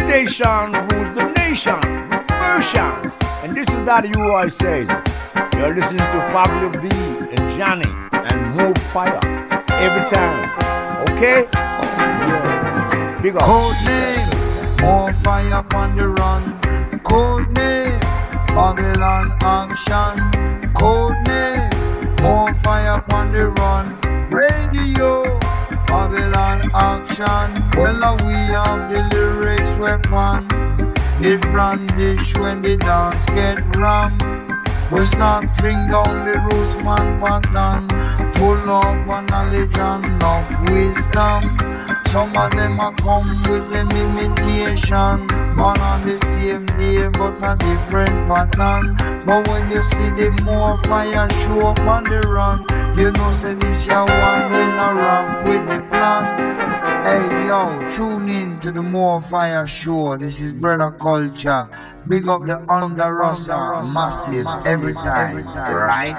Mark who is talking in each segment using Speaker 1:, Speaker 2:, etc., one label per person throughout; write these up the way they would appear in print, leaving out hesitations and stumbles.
Speaker 1: station rules the nation with versions. And this is that UI says. You're listening to Fabio B and Johnny and More Fire every time. Okay? Yeah. Big up.
Speaker 2: Code name, More Fire on the run. Code name, Babylon action. Code name, More Fire on the run. Radio, Babylon action. Well, we have the lyrics weapon. It brandish when the dance get rammed. We start bring down the rules man pattern. Full of knowledge and enough wisdom. Some of them are come with them imitation. Born on the same day but a different pattern. But when you see the More Fire show up on the run, you know say this your one when I ramp with the plan. Hey yo, tune in to the More Fire show. This is Brother Culture. Big up the Under Rosa, massive every time. Right.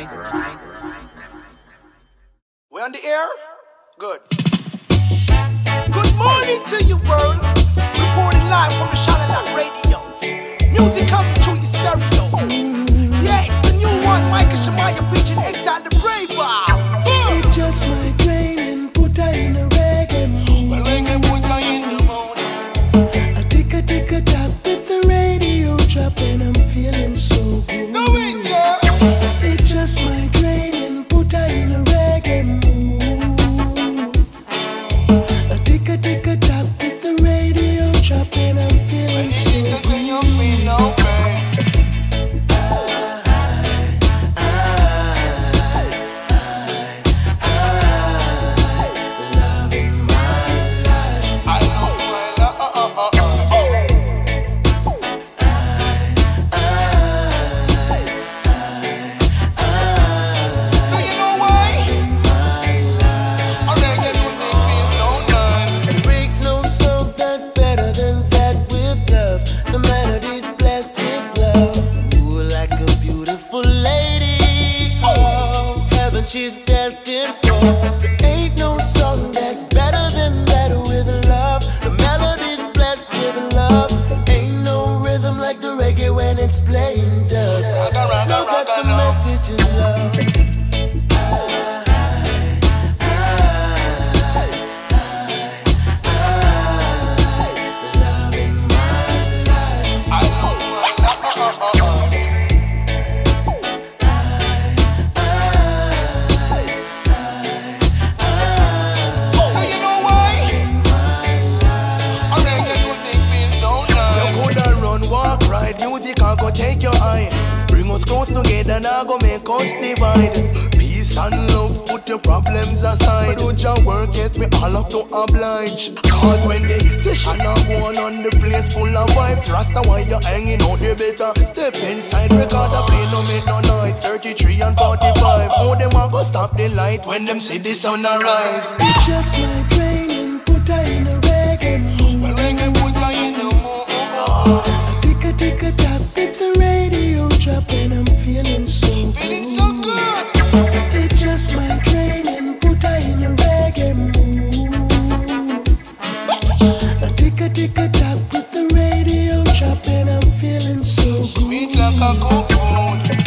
Speaker 3: We on the air? Good. Good morning to you, world. Reporting live from the Charlotte Radio. Music coming through your stereo. Yeah, it's a new one. Michael Shemaya preaching inside the brave bar.
Speaker 4: It just might rain and put her in a reggae mood. I tick a tap with the radio drop and I'm feeling so good.
Speaker 3: Go in, girl.
Speaker 4: It just might rain and put her in a reggae mood. I tick a tap with the radio drop and I'm feeling so good. She's destined for. There ain't no song that's better than that with love. The melody's blessed with love. Ain't no rhythm like the reggae when it's playing dubs. Know that the message is love.
Speaker 3: Take your eye, bring us close together, now go make us divide. Peace and love, put your problems aside. Do your work, yes, we all have to oblige. Cause when the session are going on, the place full of vibes. Rasta, why you hanging out, you better step inside. Record the play, no make no noise. 33 and 45, how them a go stop the light when them see the sun arise.
Speaker 4: It just might rain and put her in a reggae mood.
Speaker 3: Well, reggae put her in the mood.
Speaker 4: I tick a tap with the radio drop and I'm feeling so good. It just might rain and put her in a reggae mood. I tick a tap with the radio drop and I'm feeling so good.
Speaker 3: Sweet like a coconut.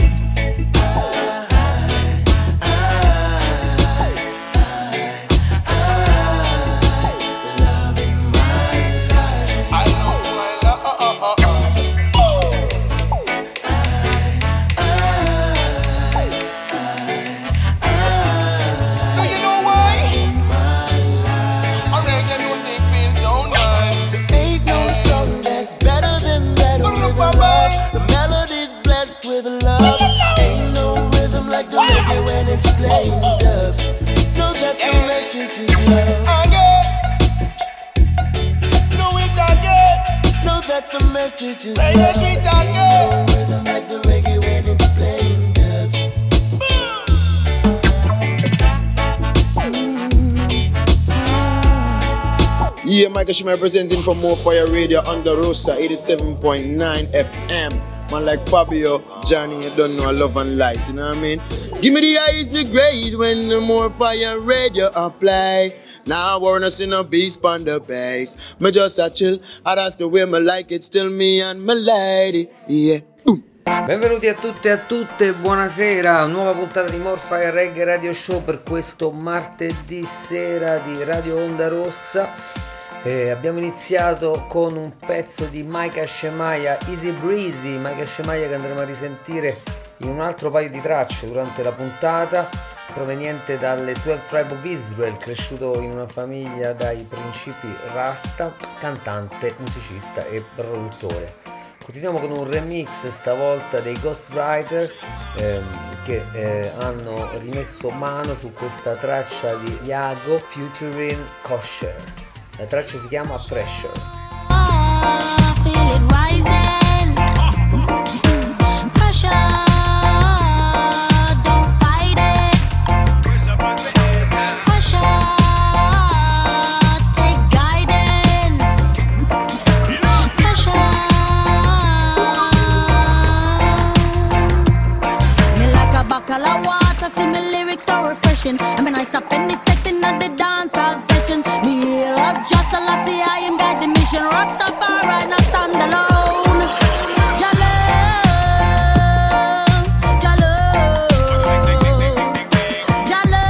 Speaker 4: It's playing dubs. Know that the message is love.
Speaker 3: Know it again.
Speaker 4: Know that the message is love. No rhythm like the reggae when it's playing dubs.
Speaker 5: Yeah, Michael Shima representing for More Fire Radio on the Rosa 87.9 FM. Man like Fabio, Johnny, you don't know love and light, you know what I mean? Give me the easy grade when the More Fire Radio apply. Now I wanna see no beast on the bass. Me just a chill, and that's the way me like it. Still me and my lady, yeah. Boom.
Speaker 6: Benvenuti a tutti e a tutte, buonasera, nuova puntata di More Fire Reggae Radio Show per questo martedì sera di Radio Onda Rossa. Abbiamo iniziato con un pezzo di Micah Shemaiah, Easy Breezy, Micah Shemaiah che andremo a risentire in un altro paio di tracce durante la puntata, proveniente dalle 12 Tribe of Israel, cresciuto in una famiglia dai principi Rasta, cantante, musicista e produttore. Continuiamo con un remix stavolta dei Ghostwriter che hanno rimesso mano su questa traccia di Yago featuring Kosher. La traccia si chiama Pressure.
Speaker 7: Feel it rising. Pressure, don't fight it. Pressure, take guidance. Pressure. Me like a buckle of water, see my lyrics so refreshing. I mean I stop in the setting of the dancehall session. Me love just a lot, see I am guide the mission. Rastafari, not stand alone. Jalo, Jalo, Jalo,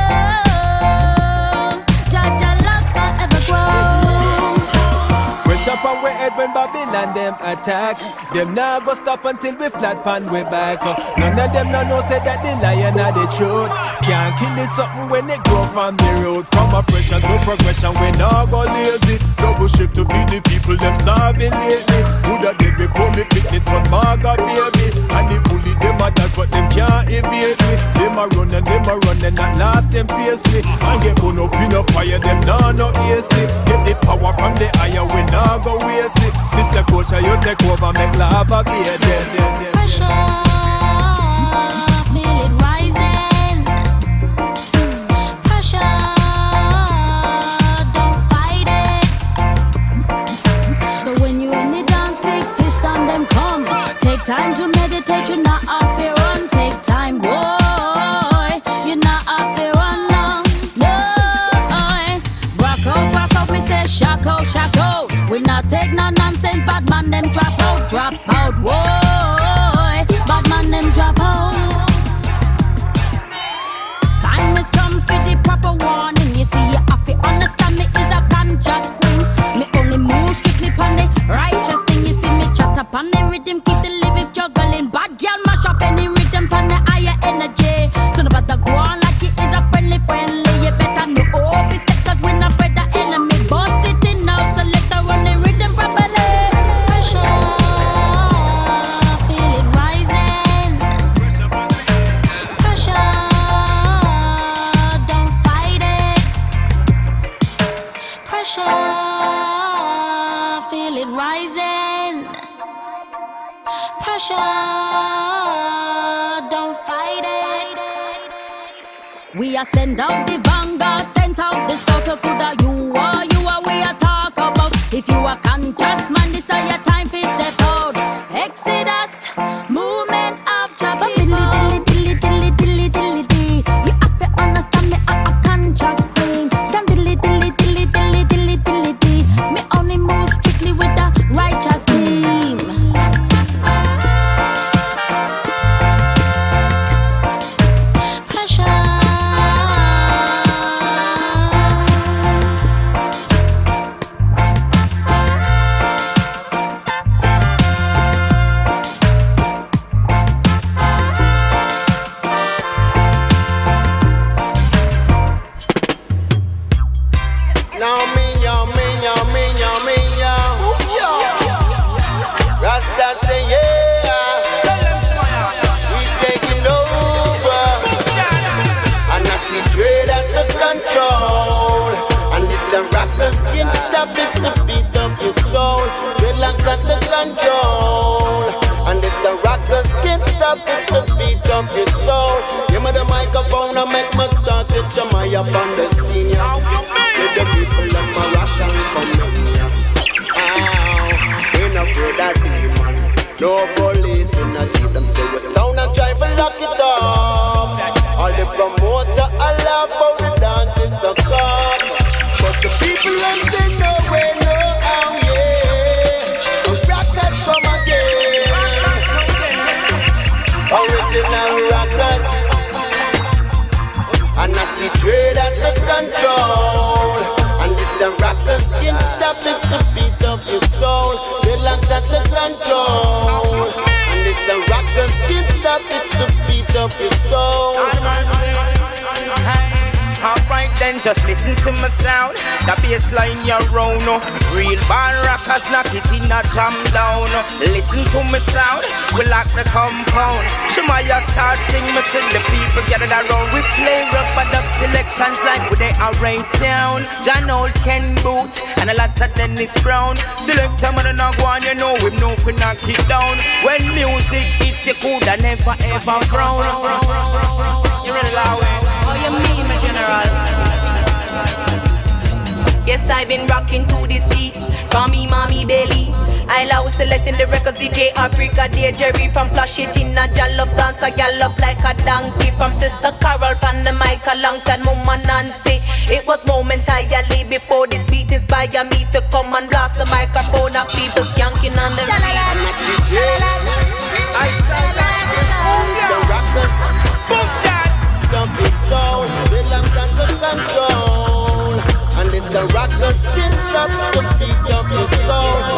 Speaker 7: Jalo forever grows.
Speaker 8: Fresh up on we head when Babylon them attack. Them now go stop until we flat pan we back. None of them no know say that the lion are the truth. Can't kill this something when they grow from the road. From oppression to progression, we now go lazy. Double shift to feed the people, them starving lately. Who that did before me pick it on Marga baby. And the bully them a dash but them can't evade me. Them a run and at last them face me. And get burn up in a fire, them now no AC. Get the power from the higher, we now go waste it. Sister Kosher, you take over, make lava be a dead.
Speaker 7: Pressure, feel it rising. Pressure, don't fight it. So when you in the dance, big system, them come. Take time to meditate, you're not off your run. Take time, boy, you're not off your run, no. Rock out, we say shock out. We not take no nonsense, bad man them drop out, boy. Bad man them drop out. Time has come for the proper warning. You see, you have to understand me is a conscious queen. Me only move strictly pon the righteous thing. You see me chat up on the rhythm, keep the lyrics juggling. Bad girl mash up any rhythm pon the higher energy. So no bother go on like it is a friendly. You better know all this step 'cause we not afraid the enemy. Boss it in now, so let her run the rhythm properly. Pressure, feel it rising. Pressure, don't fight it. Pressure, feel it rising. Pressure, don't fight it. We are send out the vanguard, sent out the starter. Coulda you are we are talk about. If you are conscious man, this is your time for step out. Exodus, movement of Jabba. You have to understand me, I'm a conscious queen. Stand dilly. Me only move strictly with the righteous team. Pressure.
Speaker 5: Rasta say yeah, we taking over, and not the trade at the control. And this a rockers can't stop it, the beat of your soul. Dreadlocks at the control, and this a rockers can't stop it, the beat of your soul. Give me the microphone and make me start it. Jamaya on the scene. Say the people of my rock and come in here. Ain't afraid of demon. No police in the lead them say we sound and try to lock it off. All the promoter I laugh how the dance is a cop. But
Speaker 9: then just listen to my sound. The bassline you round, real band rockers knock it in a jam down. Listen to my sound, we lock the compound. Shemaya start sing, me see the people gathered around. We play rubber dub selections like we they are right down. John Old, Ken Booth, and a lot of Dennis Brown. Select them and not go on, you know we know we knock it down. When music hits you coulda never ever frown. You really loud.
Speaker 10: Oh, you mean my general? Yes, I've been rocking to this beat. Call me Mommy Belly. I love selecting the records, DJ Africa, DJ Jerry from Flash It in a jallop dance, a gallop like a donkey. From Sister Carol from the mic alongside Mama Nancy. It was momentarily before this beat inspired me to come and blast the microphone at people skanking on the beat.
Speaker 5: I shall the rockers, boom shot, jumpy soul, belongs under control. And it's the rockers, chin up the beat of your soul.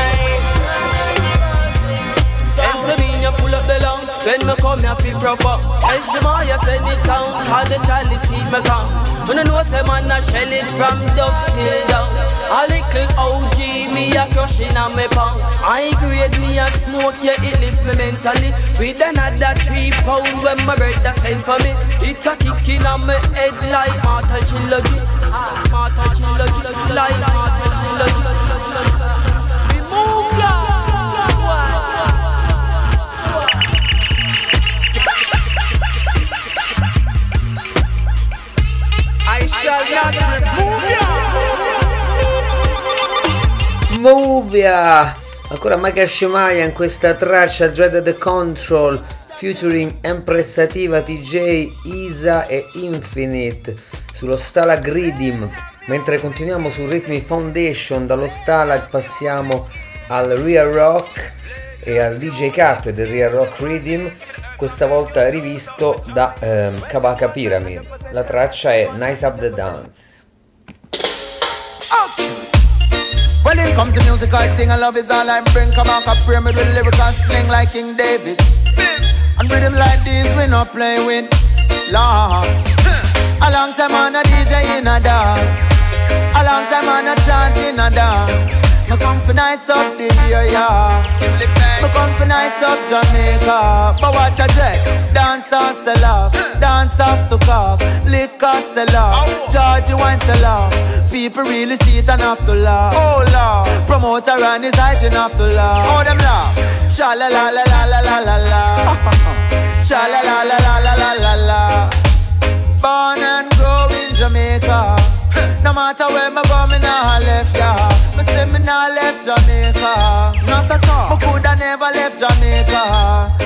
Speaker 11: Pennsylvania full up the long. When me come here feel proper. El Shemaya send it down. Cause the chalice keep me calm. When I know say man a shell it from dusk till down. A little OG me a crushing on me palm. I grade me a smoke, yeah it lift me mentally. With another 3 pound when my brother send for me. It a kicking on me head like Martha Trilogy. Martha Trilogy, like Martha Trilogy. Remove ya.
Speaker 9: I shall not
Speaker 6: Move ya! Ancora Michael Shemaya in questa traccia Dreaded Control featuring Empressativa TJ, Isa e Infinite sullo Stalag Rhythm. Mentre continuiamo su Rhythmic Foundation, dallo Stalag passiamo al Real Rock e al DJ Cut del Real Rock Rhythm, questa volta rivisto da Kabaka Pyramid. La traccia è Nice Up the Dance.
Speaker 2: Well, in comes the musical thing, and love is all I bring. Kabaka Pyramid with lyrical sling like King David. And rhythm like this we not play with, Lord. A long time on a DJ in a dance, a long time on a chant in a dance. Me come for nice up the area, me come for nice up Jamaica. But watch a jack, dance or sell off, dance off to cough, liquor sell off, Georgie wine sell off. People really see it and have to laugh. Oh Lord, promoter and his hygiene have to laugh. Oh them laugh, cha la la la la la la la la, cha la la la la la la la la. Born and grow in Jamaica. No matter where me go, me nah left ya. Me say me nah left Jamaica. Not at all. Me coulda never left Jamaica.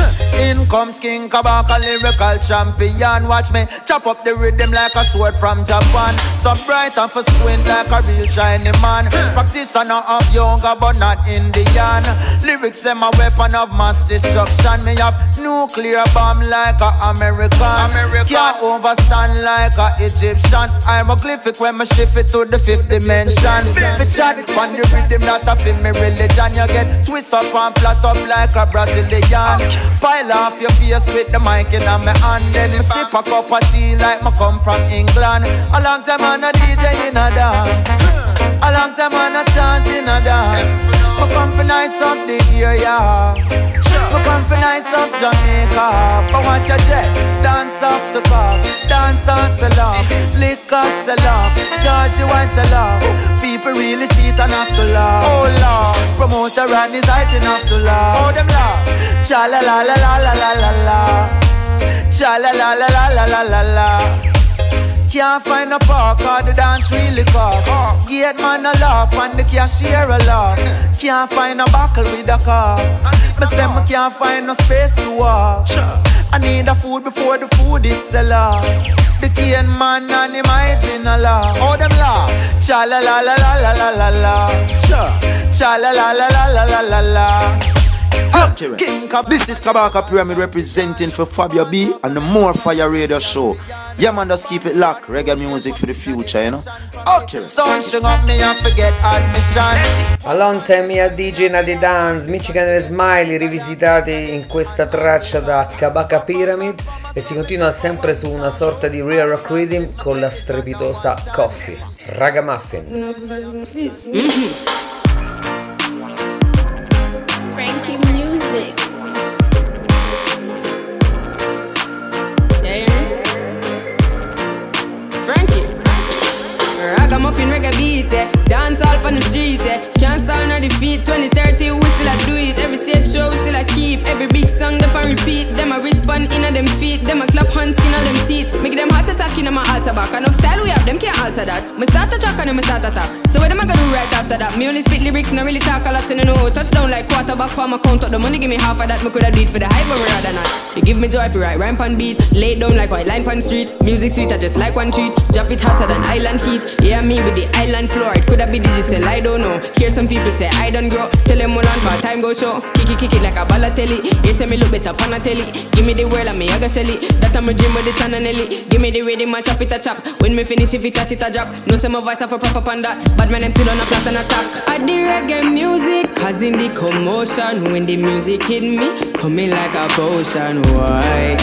Speaker 2: In comes King Kabaka, lyrical champion. Watch me chop up the rhythm like a sword from Japan. So bright and for squint like a real Chinese man. Practitioner of yoga but not Indian. Lyrics them a weapon of mass destruction. Me have nuclear bomb like a American. Can't overstand like a Egyptian. Hieroglyphic when me shift it to the 5th dimension. Fi chat on the rhythm that a fit me religion. You get twist up and flat up like a Brazilian. Pile off your face with the mic in my hand. Then me sip a cup of tea like me come from England. A long time on a DJ in a dance, a long time on a chant in a dance. Me come for nice up the area, me come for nice up Jamaica. But watch your jet, dance off the bar, dance on sell off, liquor sell off, Georgie wine sell off. People really see it and have to laugh. Oh Lord, promoter and his hygiene have to laugh. Oh them laugh, cha la la la la la la la la, cha la la la la la la la la. Can't find a park or the dance really cock. Gate man a laugh and the cashier a laugh. Can't find a buckle with a car. Me say me can't find no space to walk. I need a food before the food it's a laugh. The cane man and him hygiene a laugh. Oh them laugh, cha la la la la la la la la, cha la la la la la la la la. King Kab, this is Kabaka Pyramid representing for Fabio B and the More Fire Radio Show. Yeah man, just keep it locked. Reggae music for the future, you know. Okay. Son, string up me and forget admission.
Speaker 6: Alone Time e DJ Nadi Dance, Michigan e Smiley rivisitati in questa traccia da Kabaka Pyramid, e si continua sempre su una sorta di real rock rhythm con la strepitosa Coffee, Ragamuffin.
Speaker 7: Frankie Music.
Speaker 11: Frankie, Ragamuffin reggae beat, dance all on the street, can't stall nor defeat. 2030 we still a do it, every stage show we still a keep. Every big song them a repeat, them a respond in a them feet, them a clap hands skin on them teeth. Make them heart attack in a my altar back, enough style we have them can't alter that. Me start a track and then me start attack, so what am I gonna do right after that? Me only spit lyrics, not really talk a lot and I know touchdown like quarterback for my count up the money, give me half of that. Me coulda do it for the hype but me rather not. You give me joy if you write rhyme pan beat, lay it down like white line pan street. Music sweet I just like one treat, drop it hotter than island heat. Yeah, me with the island floor, it coulda be digital, I don't know. Hear some people say I don't grow, tell them hold on for time go show. Kick it like a ballatelli, you say me look better pan a telly. Give me the world and me I go shelly, that I'm a dream with the sun and Ellie. Give me the rhythm and chop it a chop, when me finish if it a drop. No say my voice have a proper pan that, but my name still on a flat and attack. I the reggae music, causing the commotion. When the music hit me, coming like a potion. Why?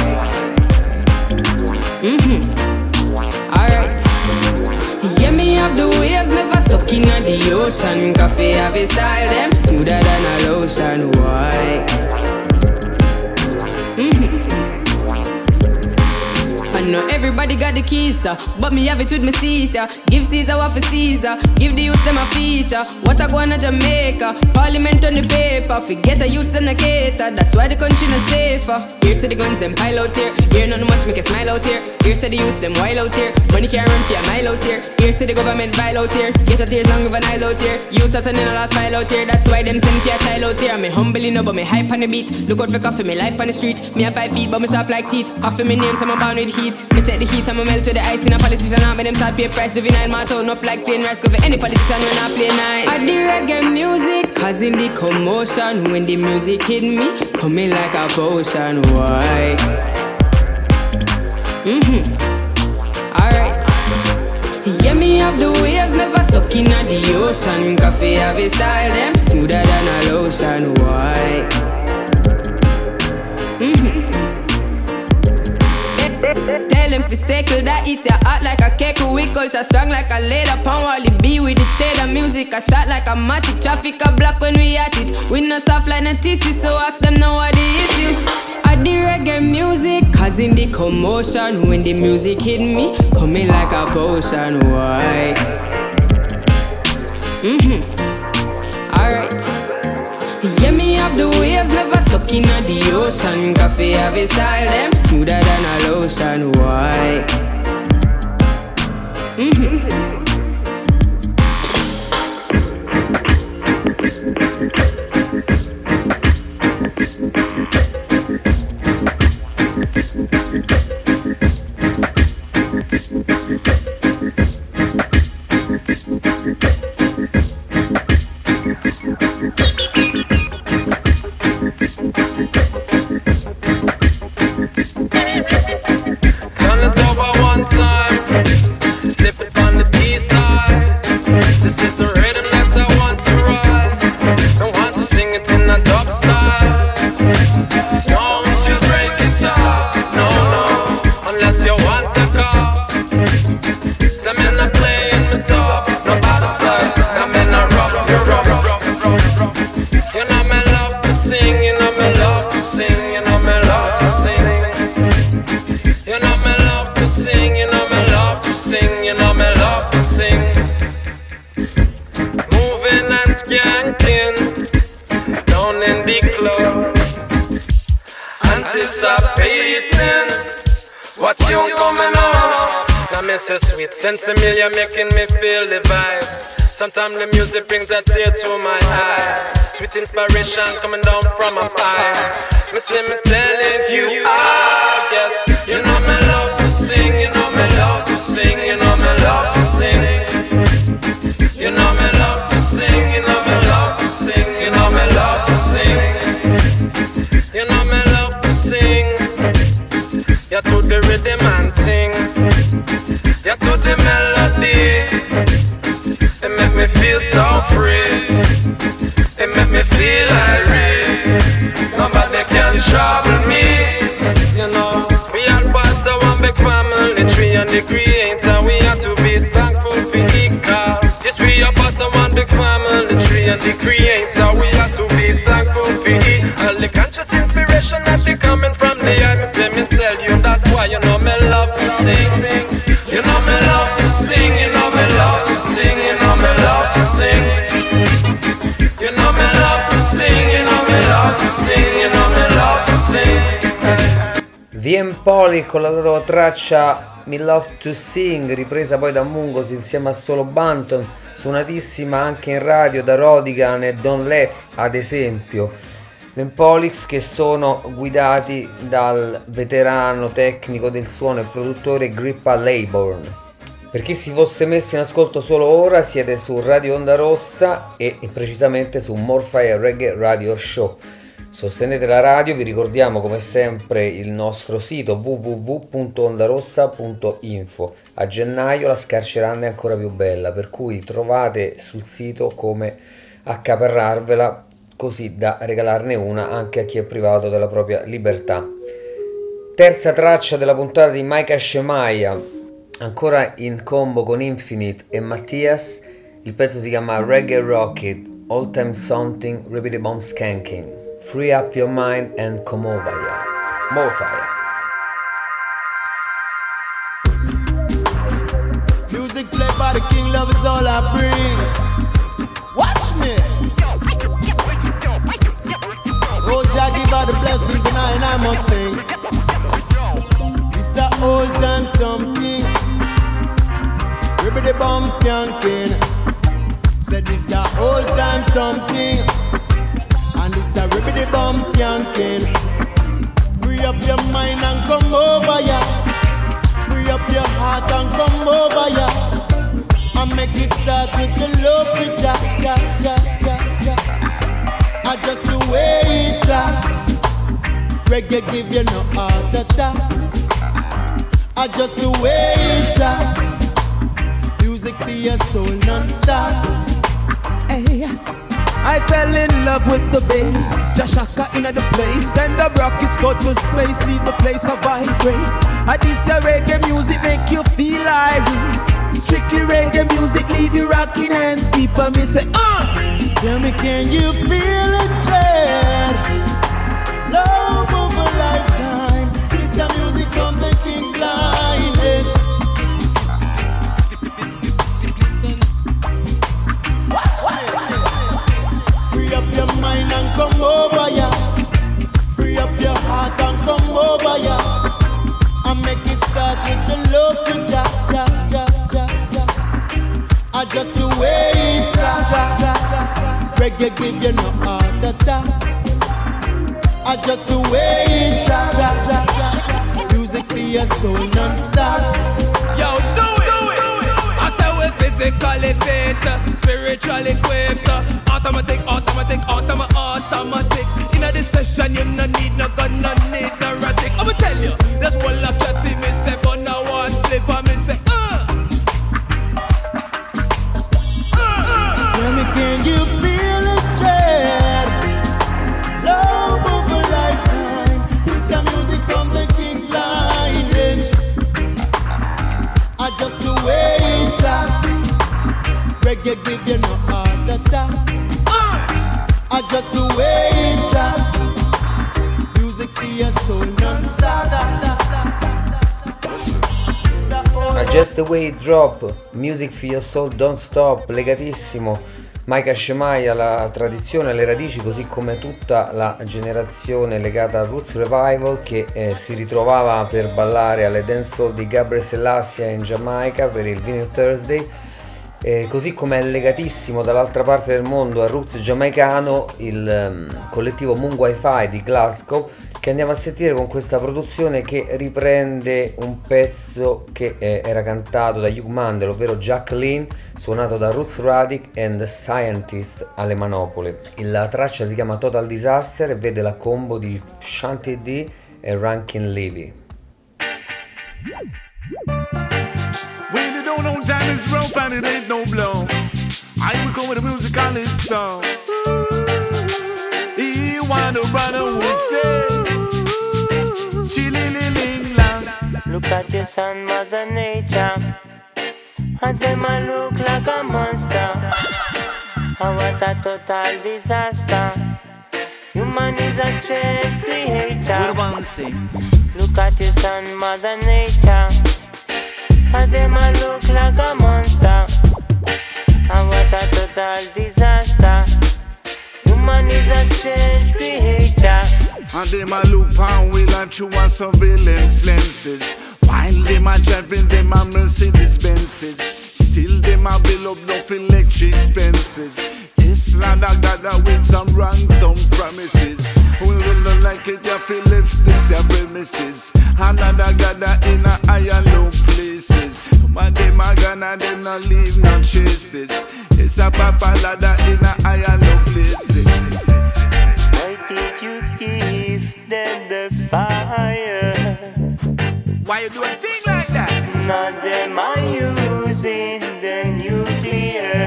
Speaker 11: Alright. Yeah, me have the waves, never stuck in the ocean. Coffee have a style, them smoother than a lotion. Why? I know everybody got the keys, but me have it with me seat. Give Caesar what for Caesar, give the youths them a feature. What I go on to Jamaica, Parliament on the paper. Forget the youths them a cater, that's why the country not safer. Here say the guns them pile out here, here not much make a smile out here. Here say the youths them wild out here, money can't run for a mile out here. Here say the government vile out here, get a tears long of an Nile out here. Youths are turning a last file out here, that's why them send for a child out here. Me humble enough but me hype on the beat, look out for coffee, me life on the street. Me have 5 feet but me sharp like teeth, coffee me name so I'm born with heat. Me take the heat and me melt with the ice in a politician and me them start pay price. Juvenile mouth out enough like plain rice, go for any politician when I play nice. I the reggae music, causing the commotion. When the music hit me, coming like a potion. Why? Alright. Yeah, me have the waves, never stuck in the ocean. Coffee have a style, them smoother than a lotion. Why? Tell them to circle that eat ya hot like a cake. We culture strong like a leather pound. Wally B with the cheddar music. A shot like a matic. Traffic a block when we at it. We not soft like a TC, so ask them now what the issue. I the reggae music, causing the commotion. When the music hit me, coming like a potion. Why? Alright. Yeah, me have the waves, never stuck in the ocean. Coffee have a style, them smoother than a lotion. Why?
Speaker 12: Sense Emilia making me feel the vibe. Sometimes the music brings a tear to my eye. Sweet inspiration coming down from up high. Me say me telling you, yes. You know me love to sing, you know me love to sing, you know me love to sing. You know me love to sing, you know me love to sing, you know me love to sing. You know me love to sing. Yeah, to the rhythm and sing. Yeah, to the melody, it make me feel so free. make me feel irate. Nobody can trouble me. You know, we are part of one big family tree, and the creator we have to be thankful for Ika. Yes, we are part of one big family tree, and the creator we have to be thankful for Ika. All the conscious inspiration that be coming from the earth, me tell you that's why you know me love to sing. You know me love to sing. You know me love to sing. You know me love to sing. You know me love to sing. You know me love to sing. You know me love to sing.
Speaker 6: VM Poli con la loro traccia Me Love to Sing, ripresa poi da Mungos insieme a Solo Banton, suonatissima anche in radio da Rodigan e Don Letts ad esempio. VM Polix che sono guidati dal veterano tecnico del suono e produttore Grippa Laybourne. Per chi si fosse messo in ascolto solo ora, siete su Radio Onda Rossa e precisamente su Morfire Reggae Radio Show. Sostenete la radio, vi ricordiamo come sempre il nostro sito www.ondarossa.info. A gennaio la Scarceranda è ancora più bella, per cui trovate sul sito come accaparrarvela, così da regalarne una anche a chi è privato della propria libertà. Terza traccia della puntata di Micah Shemaiah, ancora in combo con Infinite e Mattias. Il pezzo si chiama Reggae Rocket, All Time Something, Repeat Bomb Skanking. Free up your mind and come over here. More fire.
Speaker 13: Music played by the king, love is all I bring. Watch me. Oh, Jah give all the blessings and I must sing. It's a old time something. Ribby the bomb skanking. Said it's a old time something. And it's a ribbity bomb skanking. Free up your mind and come over ya. Free up your heart and come over ya. And make it start with the love with ya, ya, ya, ya, ya. I just the way it ya. Reggae give you no heart attack. I just the way it ya. Music for your soul non-stop.
Speaker 8: Hey, I fell in love with the bass, Jashaka in the place, and the rockets go to space, leave the place a vibrate. I this reggae music make you feel irate. Strictly reggae music leave you rocking hands, keep on me say,
Speaker 13: Tell me, can you feel it, Jed? Love of a lifetime. This a music from the King's lineage. Free up your mind and come over ya. Free up your heart and come over ya. And make it start with the love for ja, ja, ja, ja, ja. I just the way it ja, ja, ja, ja. Reggae give you no heart attack. I just the way it ja, ja, ja, ja. Music for your soul non-stop.
Speaker 8: Yo, do it! I say we're physically fit, spiritually equipped. Automatic. In a this session, you no need no gun, no need no ratic. I'ma tell you, this one like that thing me say, but now one split for me say,
Speaker 13: Tell me, can you feel it, Jed? Love of a lifetime. This a music from the King's lineage. I just the way it ja. Reggae give you no heart attack. I just the way it ja. Music for your soul non-stop.
Speaker 6: Just the way it drop, music for your soul don't stop, legatissimo Micah Shemaiah alla tradizione, alle radici, così come tutta la generazione legata al Roots Revival che si ritrovava per ballare alle dancehall di Gabriel Selassie in Giamaica per il Vinyl Thursday. Così come è legatissimo dall'altra parte del mondo al roots giamaicano il collettivo Moon Wi-Fi di Glasgow, che andiamo a sentire con questa produzione che riprende un pezzo che era cantato da Hugh Mandel, ovvero Jacqueline, suonato da Roots Radic and The Scientist alle manopole. La traccia si chiama Total Disaster e vede la combo di Shanty D e Rankin Levy.
Speaker 14: On time is rough and it ain't no blow. I will come with a musicalist song. Piano brother would say, chili-li-ling-lang.
Speaker 15: Look at your son, Mother Nature, and them a look like a monster. And what a total disaster. Human is a strange creature. Look at your son, Mother Nature, and them a look like a monster. And what a total disaster. Human is a strange creature.
Speaker 14: And them a look pound wheel and through a surveillance lenses. While them a driving them a Mercedes Benzes. Still them a build up enough electric fences. Yes, rather gather with some ransom promises. We will not like it, you feel left this your premises. Another gather in a high and low places. But them a gonna them not leave no traces. It's a papa ladder in a high and low places.
Speaker 15: Why did you give them the fire?
Speaker 14: Why you doing thing like that?
Speaker 15: Now them are using the nuclear.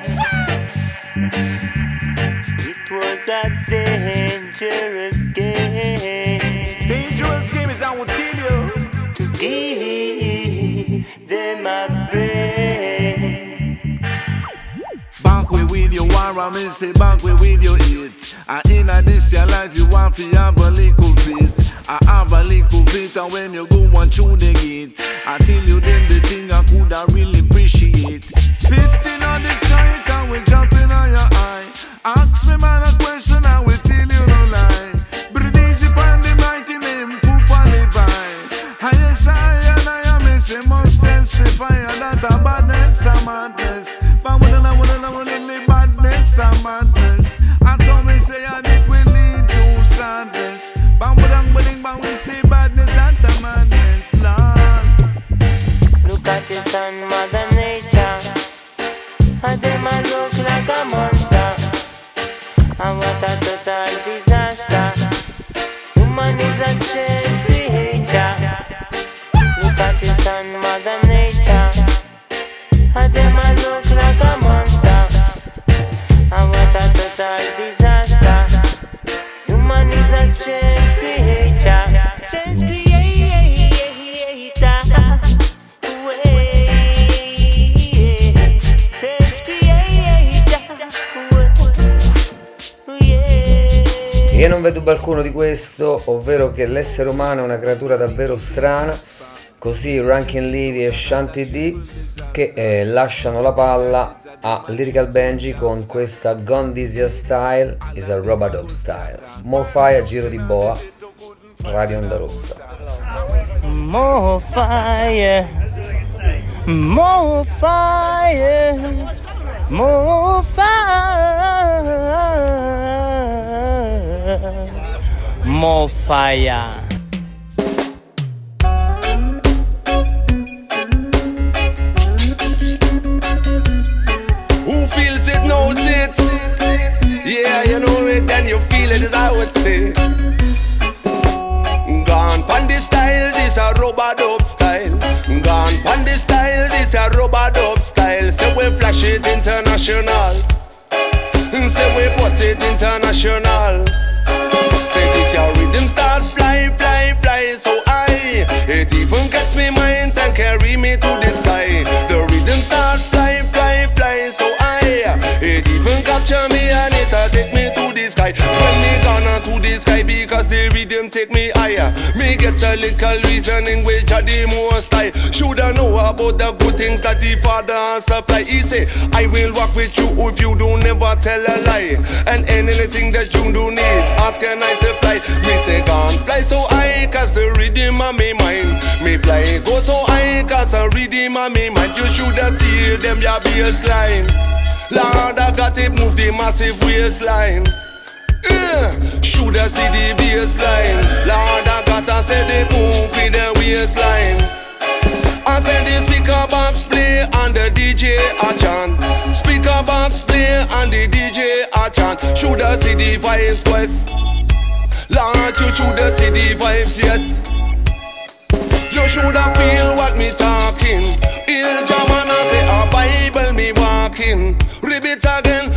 Speaker 15: It was a dangerous game.
Speaker 14: Dangerous game is I will tell you.
Speaker 15: To give them a brain.
Speaker 14: Back with your war, I mean say back with your hit. And in this your life you want to have a little fit. I have a little fit, and when you go on through the gate, I tell you then the thing I could have really appreciate. Spitting on the sky, and we jumping on your eye. Ask me man a question, I will tell you no lie. British on the mic in him, poop on the vine. Highest I and I am missing, must testify that a badness a madness. But when I badness a madness. I told me say and it will lead to sadness. But we say badness that a madness, Lord.
Speaker 15: Look at your son, Mother Nature, and them a look like a monster. And what a total disaster. Human is a strange creature. Look at your son, Mother Nature, and them a look like a monster. And what a total disaster. Human is a strange creature. Strange creator.
Speaker 6: Io non vedo alcuno di questo, ovvero che l'essere umano è una creatura davvero strana, così Rankin Levy e Shanty D che lasciano la palla a Lyrical Benji con questa Gone Dizzy Style is a Robot Style. More Fire, Giro di Boa, Radio Onda Rossa.
Speaker 15: More fire, more fire, more fire, more fire.
Speaker 3: Who feels it knows it. Yeah, you know it and you feel it, as I would say. Gone pon the style, this a rubber dub style. Gone pon the style, this a rubber dub style. Say we flash it international. Say we boss it international. Say this your rhythm start fly, fly, fly so high. It even gets me mind and carry me to the sky. The rhythm start fly, fly, fly so high. It even capture me and it take me to the sky. When me gonna to the sky because the rhythm take me higher. Me get a little reasoning which are the most high. Shoulda know about the good things that the Father supply. He say, I will walk with you if you do never tell a lie. And anything that you do need, ask and I supply. Me say gone fly so high cause the rhythm of me mind. Me fly go so high cause the rhythm of me mind. You shoulda see them your baseline. Lord I got it move the massive waistline. Shoulda see the baseline. Lord I gotta say the boom for the waistline. I said the speaker box play and the DJ a chant. Speaker box play and the DJ a chant. Shoulda see the vibes quest. Lord you shoulda see the vibes yes. You shoulda feel what me talking. Il Jamana say a Bible me walking. Rip it again.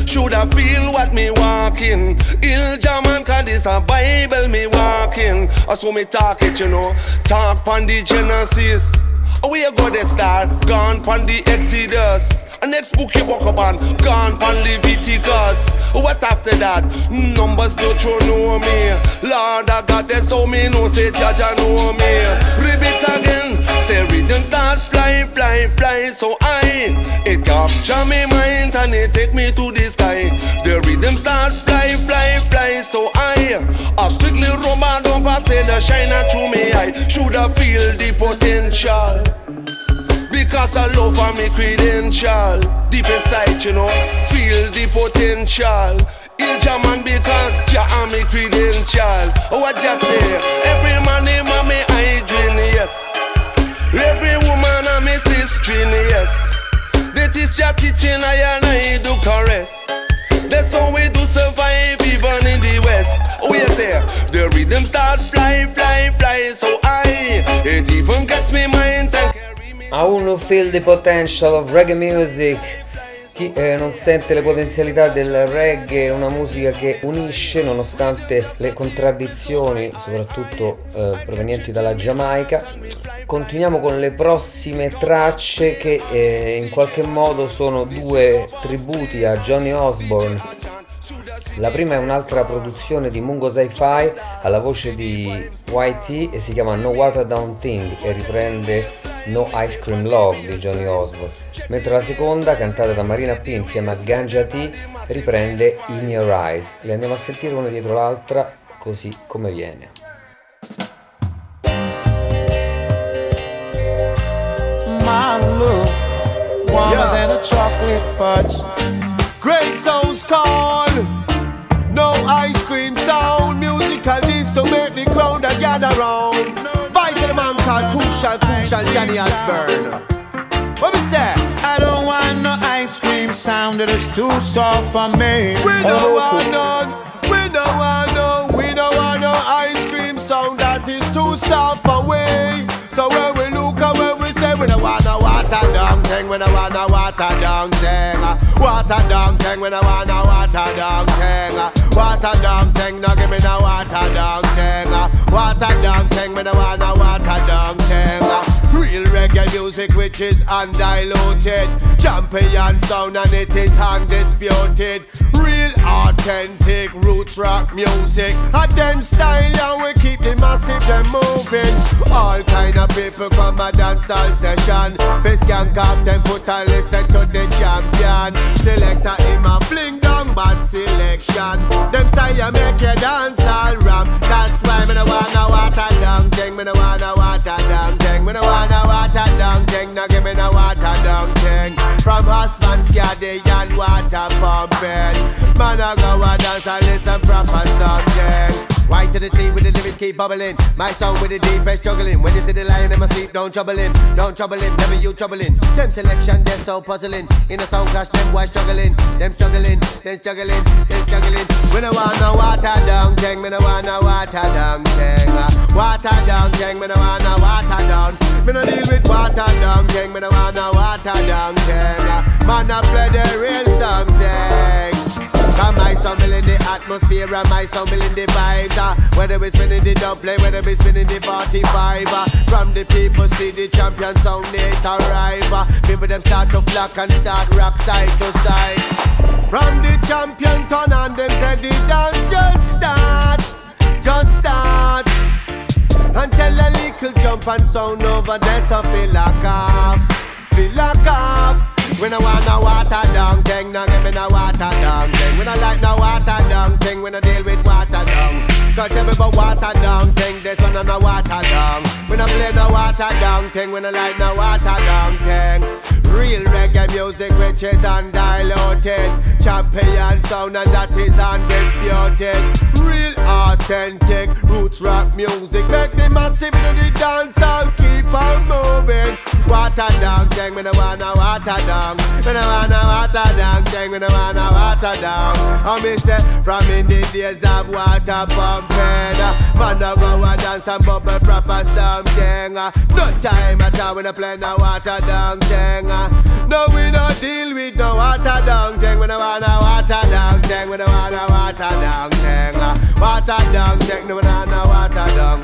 Speaker 3: Shoulda feel what me walking. Ill German, cause this a Bible me walking. So me talk it, you know. Talk pon the Genesis. We a go the star, gone pon the Exodus. Next book you walk up on, gone pon Leviticus. What after that? Numbers don't you know me. Lord I got that so me know say Jaja know me. Repeat again, say rhythm start fly, fly, fly. So it capture me mind and it take me to the sky. The rhythm start fly, fly, fly. So I strictly rumba don't pass the shine through me eye. Shoulda feel the potential. Because I love for me credential. Deep inside, you know, feel the potential. Il German because Jah am me credential. What Jah say? Every man him a me hygiene, yes. Every woman a me sister, yes. That is Jah teaching I and I do caress. That's how we do survive even in the West. Oh yes, yeah. The rhythm start fly, fly, fly. So it even gets me mind and
Speaker 6: I don't feel the potential of reggae music. Chi non sente le potenzialità del reggae, una musica che unisce nonostante le contraddizioni, soprattutto provenienti dalla Giamaica. Continuiamo con le prossime tracce che in qualche modo sono due tributi a Johnny Osborne. La prima è un'altra produzione di Mungo Sci-Fi alla voce di YT e si chiama No Water Down Thing e riprende No Ice Cream Love di Johnny Osborne, mentre la seconda, cantata da Marina P insieme a Ganja T, riprende In Your Eyes. Le andiamo a sentire una dietro l'altra così come viene.
Speaker 16: Man, look, warmer than a chocolate fudge.
Speaker 17: Great sounds call, no ice cream sound. Musical this to make the crowd a gather round. Vice of the man called Crucial Johnny Osborne. What we say?
Speaker 16: I don't want no ice cream sound, it is too soft for me.
Speaker 17: We don't want none, we don't want no ice cream sound that is too soft for we. So when we look and when we say we don't want no water down thing, we don't want no water down thing. Water down thing, we don't want no water down thing. Water down thing, no give me no water down thing. Water down thing, we don't want no water down thing. Real reggae music which is undiluted, champion sound and it is undisputed. Real authentic roots rock music, a them style and we keep the massive them moving. All kind of people come a dancehall session. Face can cap them foot and listen to the champion. Selector him a fling down bad selection. Them style make you dance all ram. That's why me no want no water down thing. Me no want no water down thing. Me no want no water down thing. Now give me no water down thing. From husband's caddy and water pumping. Man I go a dance and listen proper something. White to the T with the lyrics keep bubbling. My song with the deepest struggling. When you see the lion in my sleep, don't trouble him. Don't trouble him, never you troubling. Them selection, they're so puzzling. In a sound clash, them boys struggling. Them struggling, them struggling, them struggling. We don't want no water down thing. We don't want no water down thing. Water down thing, we don't want no water down. We don't deal with water down thing. We don't want no water down thing. Man, I play the real something. Cause my sound in the atmosphere and my sound in the vibes. Whether we spinning the dub play, whether we spinning the 45. From the people see the champion sound it arrive. People them start to flock and start rock side to side. From the champion turn on them say the dance just start. Just start. And tell a little jump and sound over there so feel like off. Feel like off. We no want no water down thing, no give me no water down thing. We no like no water down thing, we no deal with water down. Can't tell me about water down thing, this one no water down. We no play no water down thing, we no like no water down thing. Real reggae music which is undiluted, champion sound and that is undisputed. Real authentic roots rock music, make the massive in the dance and keep on moving. Water down thing, we no want no water down. We no want no water down thing, we no want no water down. And me say from in the days of water pumping, man no go and dance and bubble proper something. No time at all we no play no water down thing. No, we no deal with no water down thing. We no wanna water down thing. We no wanna water down thing. Water down thing. No, we no wanna water down.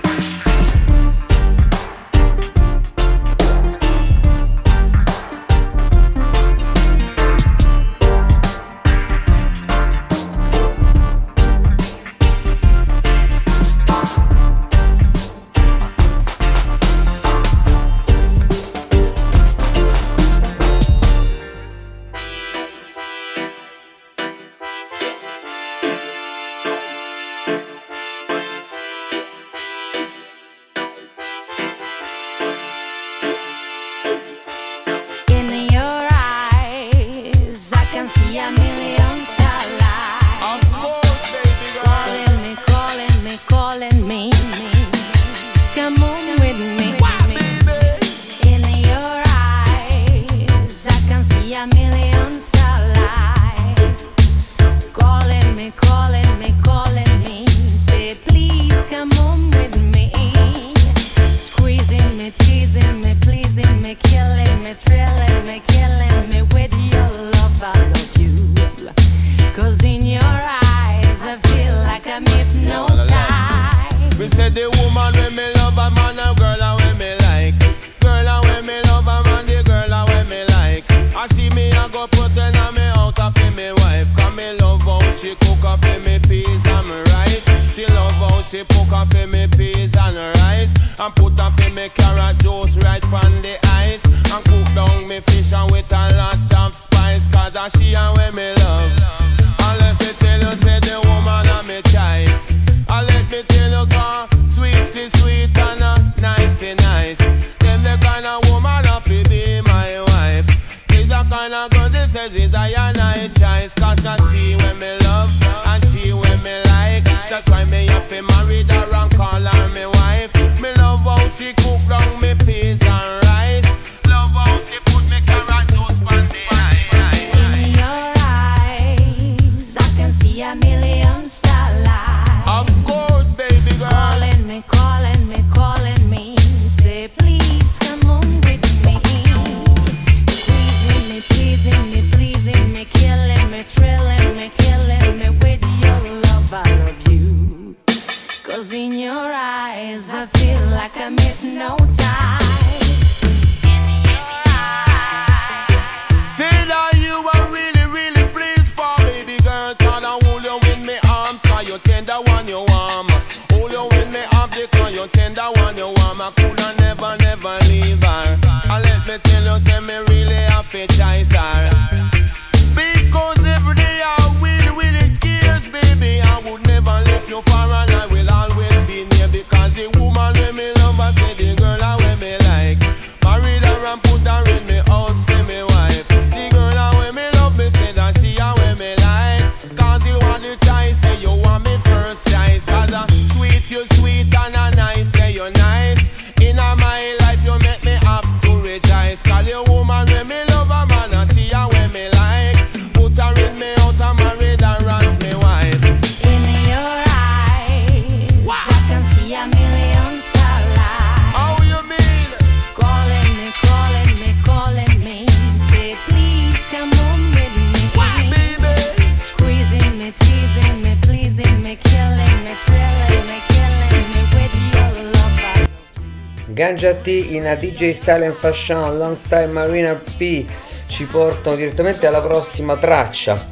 Speaker 6: Ganja T in a DJ Style and Fashion alongside Marina P ci portano direttamente alla prossima traccia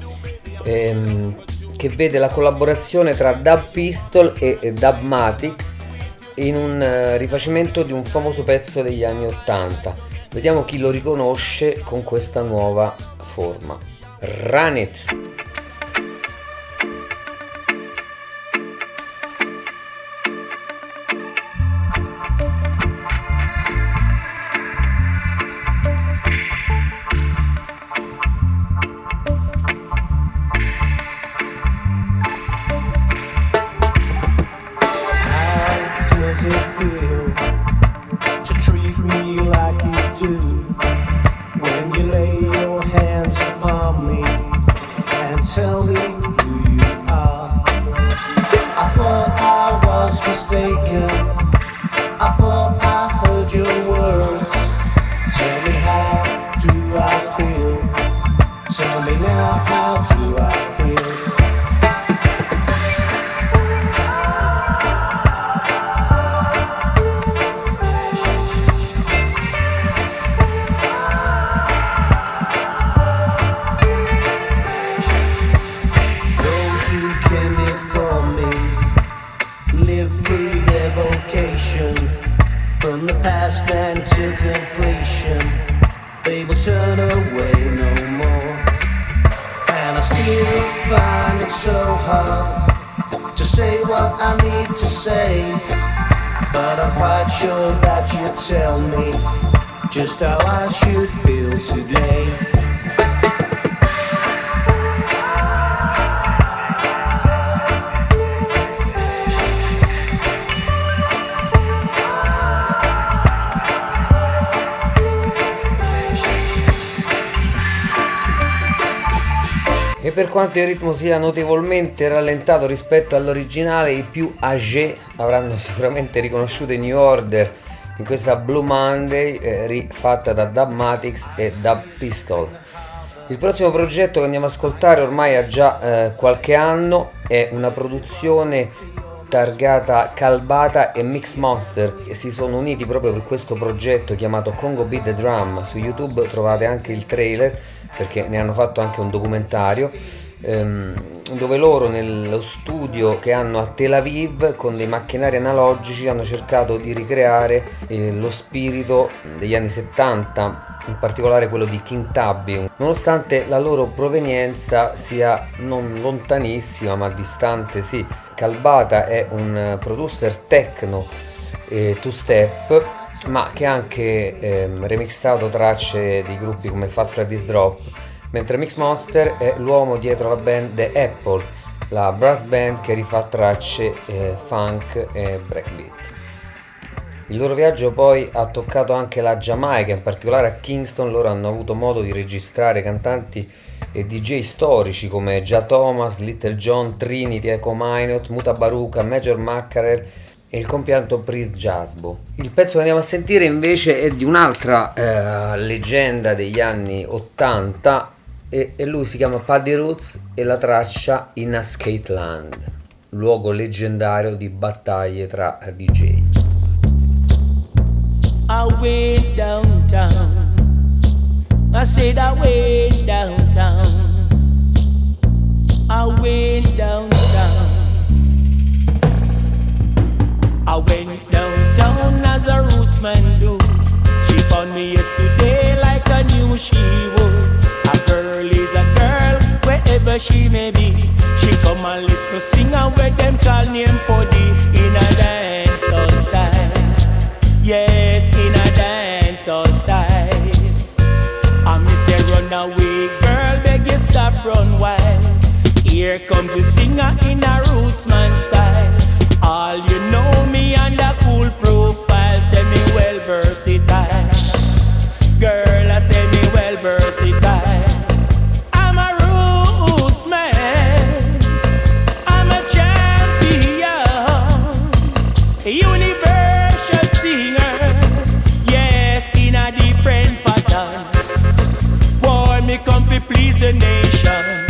Speaker 6: che vede la collaborazione tra Dub Pistol e Dubmatix in un rifacimento di un famoso pezzo degli anni 80. Vediamo chi lo riconosce con questa nuova forma. Run It!
Speaker 4: I feel
Speaker 18: what I need to say, but I'm quite sure that you'll tell me just how I should feel today.
Speaker 6: E per quanto il ritmo sia notevolmente rallentato rispetto all'originale, i più âgés avranno sicuramente riconosciuto i New Order in questa Blue Monday rifatta da Dubmatix e Dub Pistol. Il prossimo progetto che andiamo ad ascoltare ormai ha già qualche anno, è una produzione targata Kalbata e Mix Monster, che si sono uniti proprio per questo progetto chiamato Congo Beat the Drum. Su YouTube trovate anche il trailer, perché ne hanno fatto anche un documentario, dove loro nello studio che hanno a Tel Aviv con dei macchinari analogici hanno cercato di ricreare lo spirito degli anni 70, in particolare quello di King Tubby, nonostante la loro provenienza sia non lontanissima ma distante. Sì, Kalbata è un producer techno two-step, ma che ha anche remixato tracce di gruppi come Fat Freddy's Drop, mentre Mix Monster è l'uomo dietro la band The Apple, la brass band che rifà tracce funk e breakbeat. Il loro viaggio poi ha toccato anche la Giamaica, in particolare a Kingston. Loro hanno avuto modo di registrare cantanti e DJ storici come Ja Thomas, Little John, Trinity, Echo Minot, Muta Baruka, Major Mackerel e il compianto Priest Jasbo. Il pezzo che andiamo a sentire invece è di un'altra leggenda degli anni 80 e lui si chiama Paddy Roots e la traccia In a Skate Land, luogo leggendario di battaglie tra DJ.
Speaker 19: I went downtown, I said I went downtown, I went downtown, I went downtown as a rootsman do. She found me yesterday like I knew she would. A girl is a girl wherever she may be. She come and listen to sing and where them call name Poddy in a dancehall style. Yes, in a dancehall style. And me say run away, girl, beg you stop, run wild. Here comes the singer in a rootsman style. All you know me and a cool profile, say me well versatile. Girl, I say me well versatile. I'm a roots man, I'm a champion, universal singer. Yes, in a different pattern. Boy, me come to please the nation.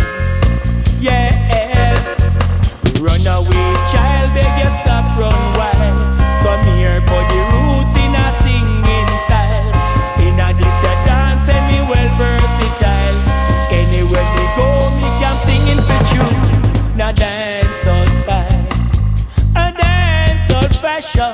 Speaker 19: Yes, run away, child, beg you stop, run wild. Come here, Poddy Roots in a singing style. In a this a dance, and me well versatile. Anywhere me go, me can singing for you. Now dance on style, a dance on fashion,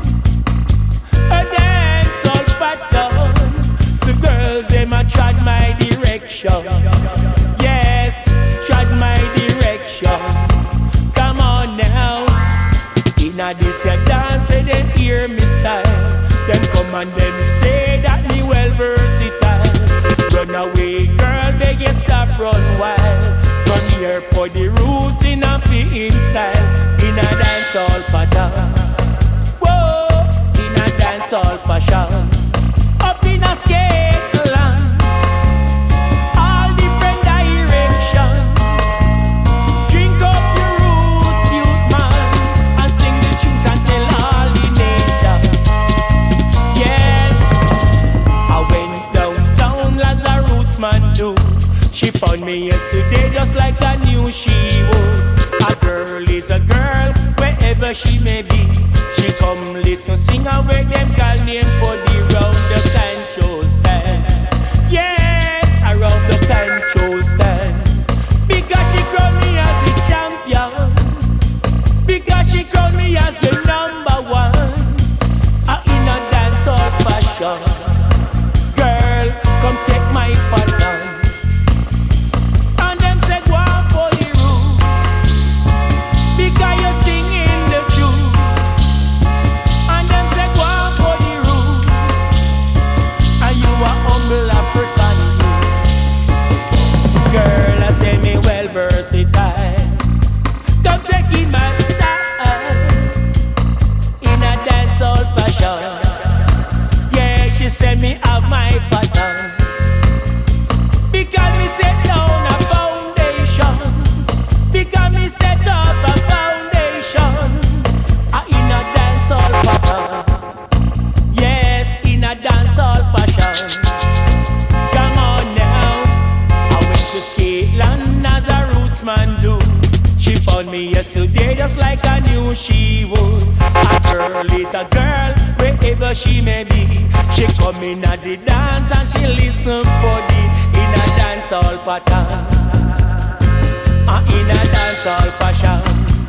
Speaker 19: a dance on pattern. The girls them a trod my direction. Yes, trod my direction. Come on now. In a this a dance, and them hear me style. Them come and them say that me well versatile. Run away, girl, beg you stop, run wild. Come here, Poddy Roots in a film style. In a dancehall pattern. Whoa, in a dancehall fashion. Up in a skate land. All different directions. Drink up your roots, youth man, and sing the truth and tell all the nation. Yes, I went downtown as a roots man do. She found me yesterday just like I knew she would. A girl is a girl wherever she may be. She come listen, sing and wear them call name Poddy round the control stand. Yes, around the control stand. Because she crowned me as the champion. Because she crowned me as the number one. In a dancehall fashion. Girl, come take my pattern. And them say go on Poddy Roots. Because you're singing yesterday just like I knew she would. A girl is a girl, wherever she may be. She come in at the dance and she listen for the in a dancehall pattern, in a dancehall fashion.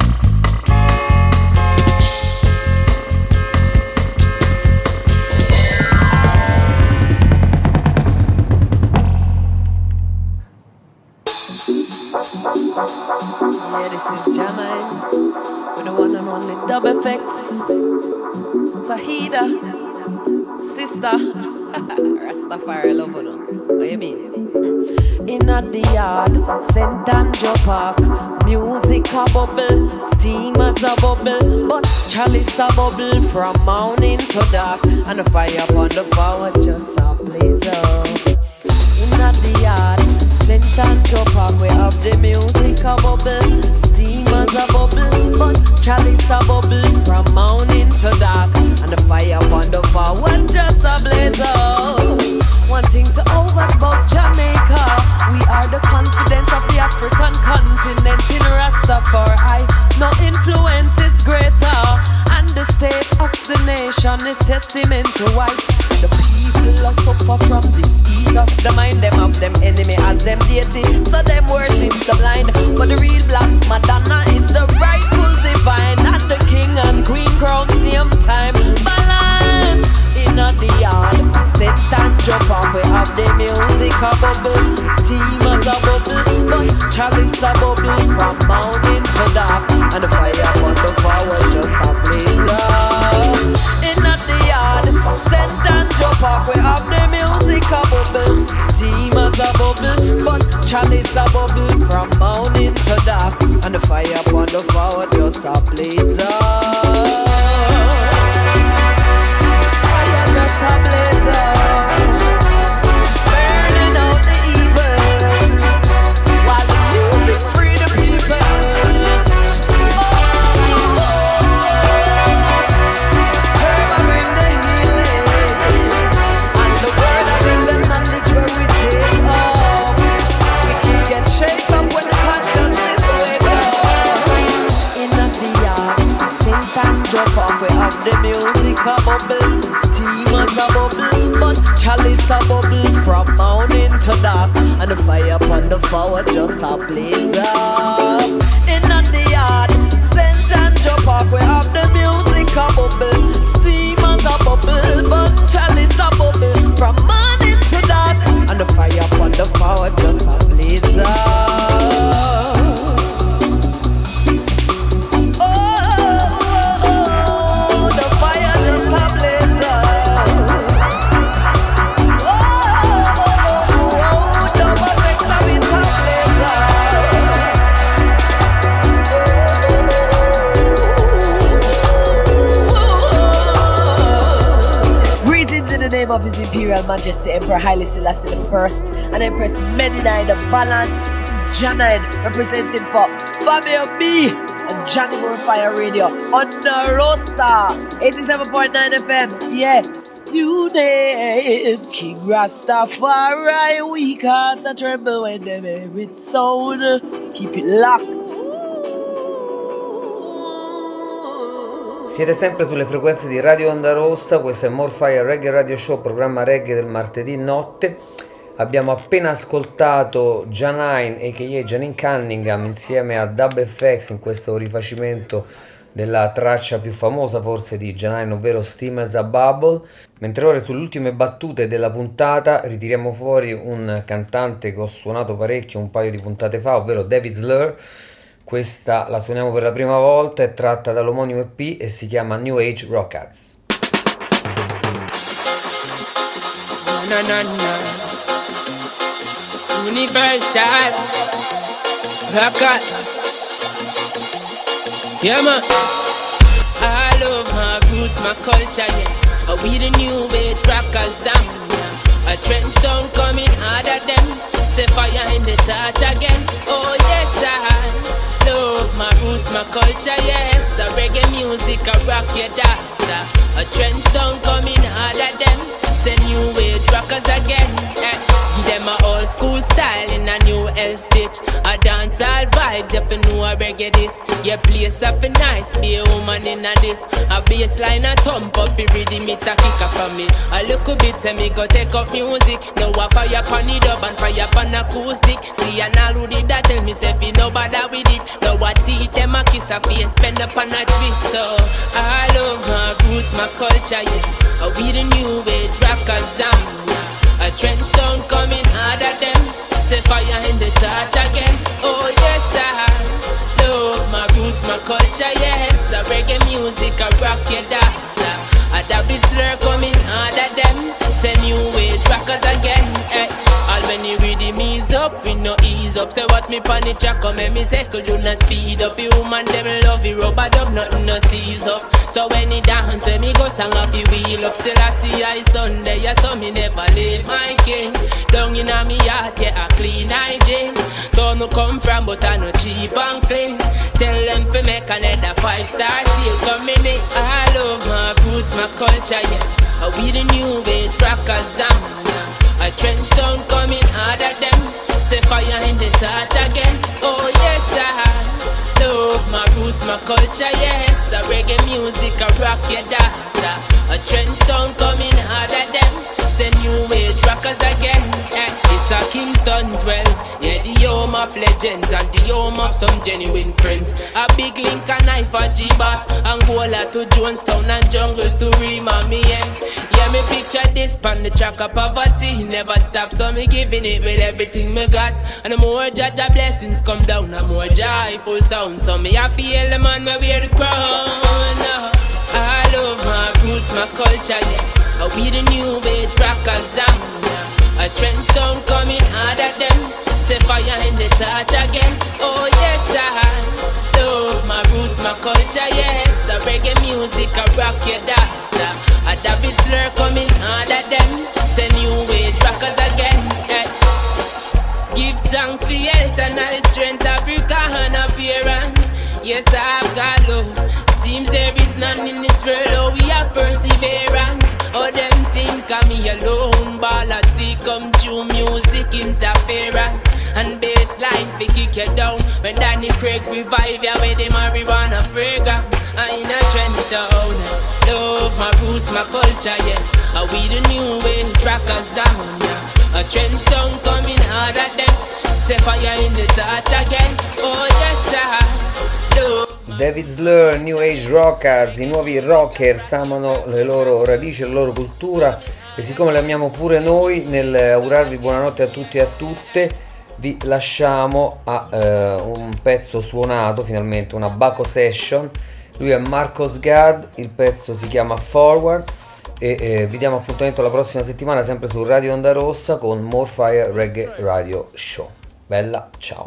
Speaker 20: Yeah, this is Janine with the one and only Dub Effects. Sahida, sister, Rastafari love you. What you mean? In a the yard, St. Andrew Park, music a bubble, steam as a bubble, but chalice a bubble from morning to dark, and the fire upon the forward just a blaze up. In a the yard, St. Andrew Park, we have the music a bubble, steam as a bubble, but chalice a bubble from morning to dark, and the fire upon the forward just a blaze up. One thing to over about Jamaica, we are the confidence of the African continent. In Rastafari, no influence is greater, and the state of the nation is testament to why the people are suffer from disease of the mind. Them have them enemy as them deity, so them worship the blind. But the real black Madonna is the rightful divine, and the king and queen crown same time. Balance in the yard, St. Andrew Park, we have the music a bubble, steam as a bubble, but chalice a bubble from morning to dark, and the fire on the forward just a blaze up. In the yard, St. Andrew Park, we have the music a bubble, steam as a bubble, but chalice a bubble from morning to dark, and the fire on the forward just a blaze up. Fire just a blaze up, burning out the evil, while the music free the people. Herb bring the healing, and the word I bring the knowledge where we take up. We can get shaken up when the consciousness wake up. In the yard, St. Andrew Park, we have the music a bubble, steam as a bubble, but chalice a bubble from morning to dark, and the fire upon the forward just a blaze up. In the yard, St. Andrew Park, we have the music a bubble, steam as a bubble, but chalice a bubble from morning to dark, and the fire upon the forward just a blaze up. In the name of His Imperial Majesty Emperor Haile Selassie I and Empress Menina the balance. This is Janine representing for Fabio B and Johnny Moore Fire Radio on the Rosa 87.9 FM. Yeah, new name King Rastafari. We can't tremble when them hear it sound. Keep it locked.
Speaker 6: Siete sempre sulle frequenze di Radio Onda Rossa, questo è Morfire Reggae Radio Show, programma reggae del martedì notte. Abbiamo appena ascoltato Janine, a.k.a. Janine Cunningham, insieme a Dub FX in questo rifacimento della traccia più famosa forse di Janine, ovvero Steam as a Bubble. Mentre ora sulle ultime battute della puntata ritiriamo fuori un cantante che ho suonato parecchio un paio di puntate fa, ovvero David Slur. Questa la suoniamo per la prima volta, è tratta dall'omonimo EP e si chiama New Age Rockets.
Speaker 11: Na na na Universal Rockets. Yeah man, I love my roots, my culture, yes. We the new age rockers, a trench town coming out of them. Say fire in the touch again. Oh yes, I love my roots, my culture, yes. A reggae music, a rock your data. A trench town coming out of them. Say new age rockers again. Give them a old school style in a new L stitch. A dancehall vibes, if you know a reggae this. Yeah, place up a nice, be a woman in a this. A bassline a thump up, the rhythm it a kick up from me. A little bit say me go take up music. Now a fire pan the dub and fire pan acoustic. See and all who did that tell me say fi no bother with it. Now a teeth them a kiss a face, spend up on a twist. So I love my roots, my culture, yes. We the new age rockers, a trench town coming harder them. Set fire in the touch again. Oh yes, I love my roots, my culture, yes. A reggae music, a rock your dada. A dabby slur coming harder them. Say new age rockers again. All when you ready me's up, we no ease up. Say what me pan the track, come and me circle, you no speed up. You woman them love you, rubber dub, nothing no seize up. So when he dance, when me go sing up, you wheel up. Still I see I Sunday, yeah, so me never leave my king. Down in a me heart, yeah, a clean hygiene. Don't no come from, but I no cheap and clean. Tell them to make another 5-star seal coming in. I love my roots, my culture, yes. We the new age rockers, a trench town coming harder them. Set fire in the touch again. Oh yes, I love my roots, my culture, yes. A reggae music, a rock your dada. A trench town coming harder them. Say new age rockers again. It's a Kingston 12. Yeah, the home of legends and the home of some genuine friends. A big link and knife for G-Boss, Angola to Jonestown and jungle to Rima me ends. Yeah, me picture this pan the track of poverty never stop, so me giving it with everything me got. And the more Jaja blessings come down, the more joyful sound. So me I feel the man me wear the crown. I love my roots, my culture, yes. We the new age rockers, a trench town coming harder them. Set fire in the touch again. Oh yes, I love my roots, my culture, yes. A reggae music, a rock your dada. A dabby slur coming harder them. Say new age rockers again. Give thanks for health and high strength, Africa and appearance. Yes, I've got love. Seems there is none in this world, oh we have perseverance. Oh them think I'm me alone, ballad come through music interference. And bassline fi kick you down when Danny Craig revive ya with the marijuana fragrance. I in a trench town, love my roots, my culture, yes. We the new age rockers down, yeah. A trench town coming hard at them. Set fire in the touch again. Oh yes, I love.
Speaker 6: David Slur, New Age Rockers, i nuovi rockers amano le loro radici, la loro cultura, e siccome le amiamo pure noi, nel augurarvi buonanotte a tutti e a tutte, vi lasciamo a un pezzo suonato, finalmente una Baco Session. Lui è Marcos Gad, il pezzo si chiama Forward e vi diamo appuntamento la prossima settimana sempre su Radio Onda Rossa con More Fire Reggae Radio Show. Bella, ciao.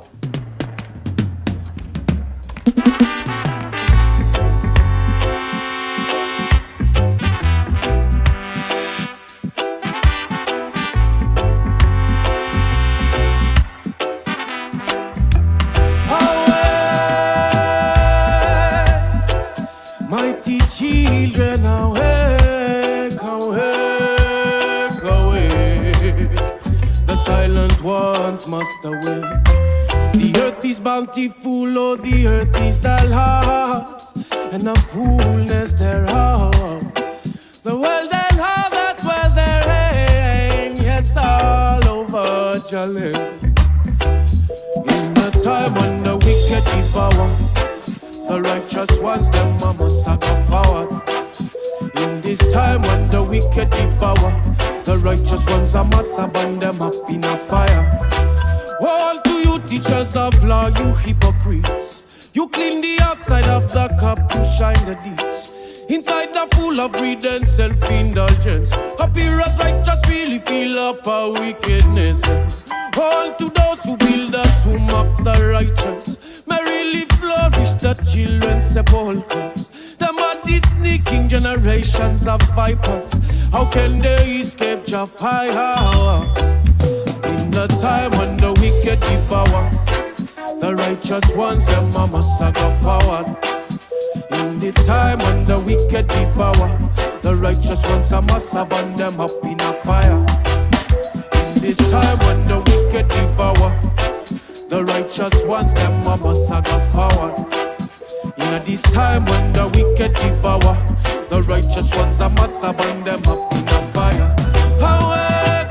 Speaker 4: Children, awake, awake, awake. The silent ones must awake. The earth is bountiful, oh, the earth is the last, and the fullness thereof. The world and all that dwell therein, yes, all over Jalil. In the time when the wicked devour, the righteous ones, them must go forward. In this time when the wicked devour, the righteous ones must burn them up in a fire. All to you teachers of law, you hypocrites. You clean the outside of the cup, you shine the dish. Inside the full of greed and self-indulgence. Appearance righteous really fill up our wickedness. All to those who build the tomb of the righteous, may really flourish the children's sepulchres. Them are the sneaking generations of vipers. How can they escape your fire? In the time when the wicked devour, the righteous ones, them must go forward. In the time when the wicked devour, the righteous ones must burn them up in a fire. In
Speaker 21: this time when the wicked devour, the righteous ones, them must go forward. In this time when the wicked devour, the righteous ones, I must burn them up in the fire. Awake,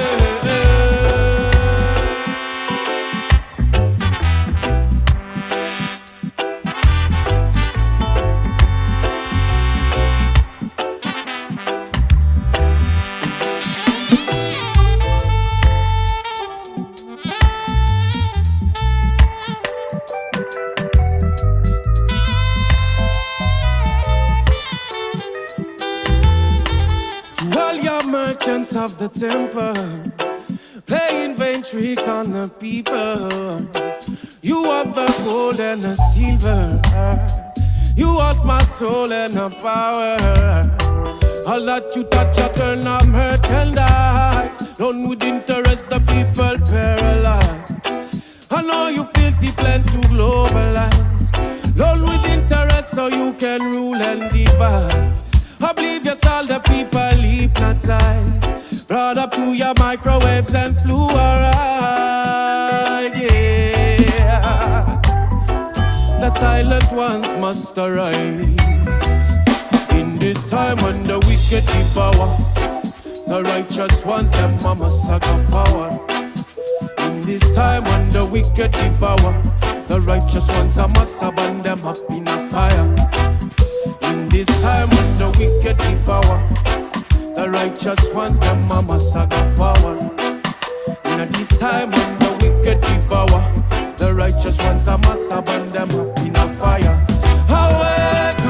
Speaker 21: merchants of the temple, playing vain tricks on the people. You want the gold and the silver, you want my soul and the power. All that you touch, you turn up merchandise. Done with interest, the people paralyzed. I know you filthy plan to globalize. Done with interest, so you can rule and divide. Oblivious all the people hypnotized. Brought up to your microwaves and fluoride, yeah. The silent ones must arise. In this time when the wicked devour, the righteous ones, them must go forward. In this time when the wicked devour, the righteous ones, I must burn them up in a fire. In this time when the wicked devour, the righteous ones, them must go forward. In this time when the wicked devour, the righteous ones, I must burn them up in a fire. Awake,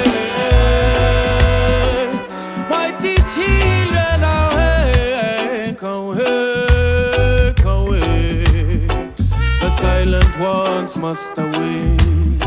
Speaker 21: awake, mighty children, awake, awake, awake. The silent ones must awake.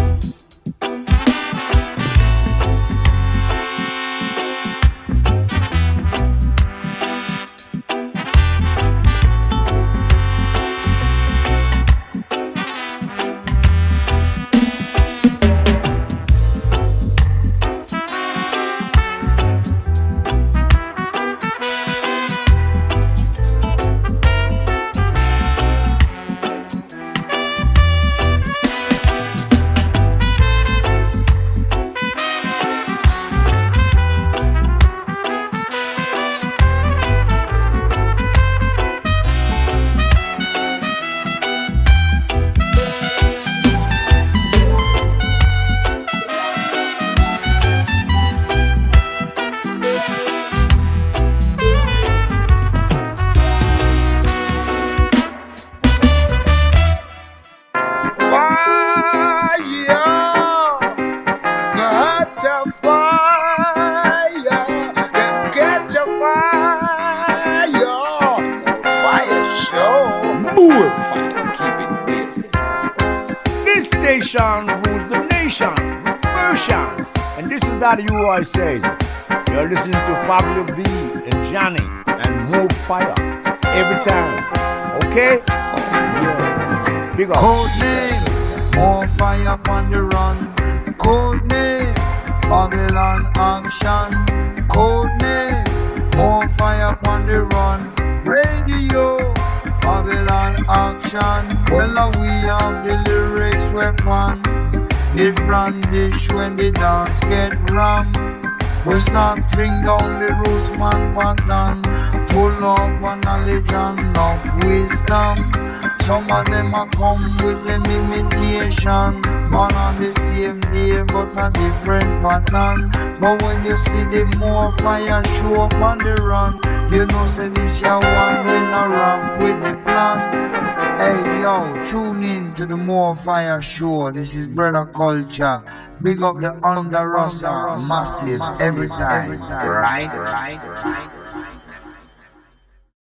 Speaker 1: UI says, you're listening to Fabio B and Johnny and more fire every time. Okay? Yeah. Big up.
Speaker 2: Code name, more fire on the run. Code name, Babylon action. Code name, more fire on the run. Radio, Babylon action. Well, we have the lyrics weapon. It brandish when the dance get ram. We start bring down the roots man pattern, full of knowledge and of wisdom. Some of them a come with them imitation, born on the same day but a different pattern. But when you see the more fire show up on the run, you know say this your one when I ramp with the plan. Hey yo, tune in to the More Fire Show. This is Brother Culture. Big up the Under Rossa, massive every time. Right.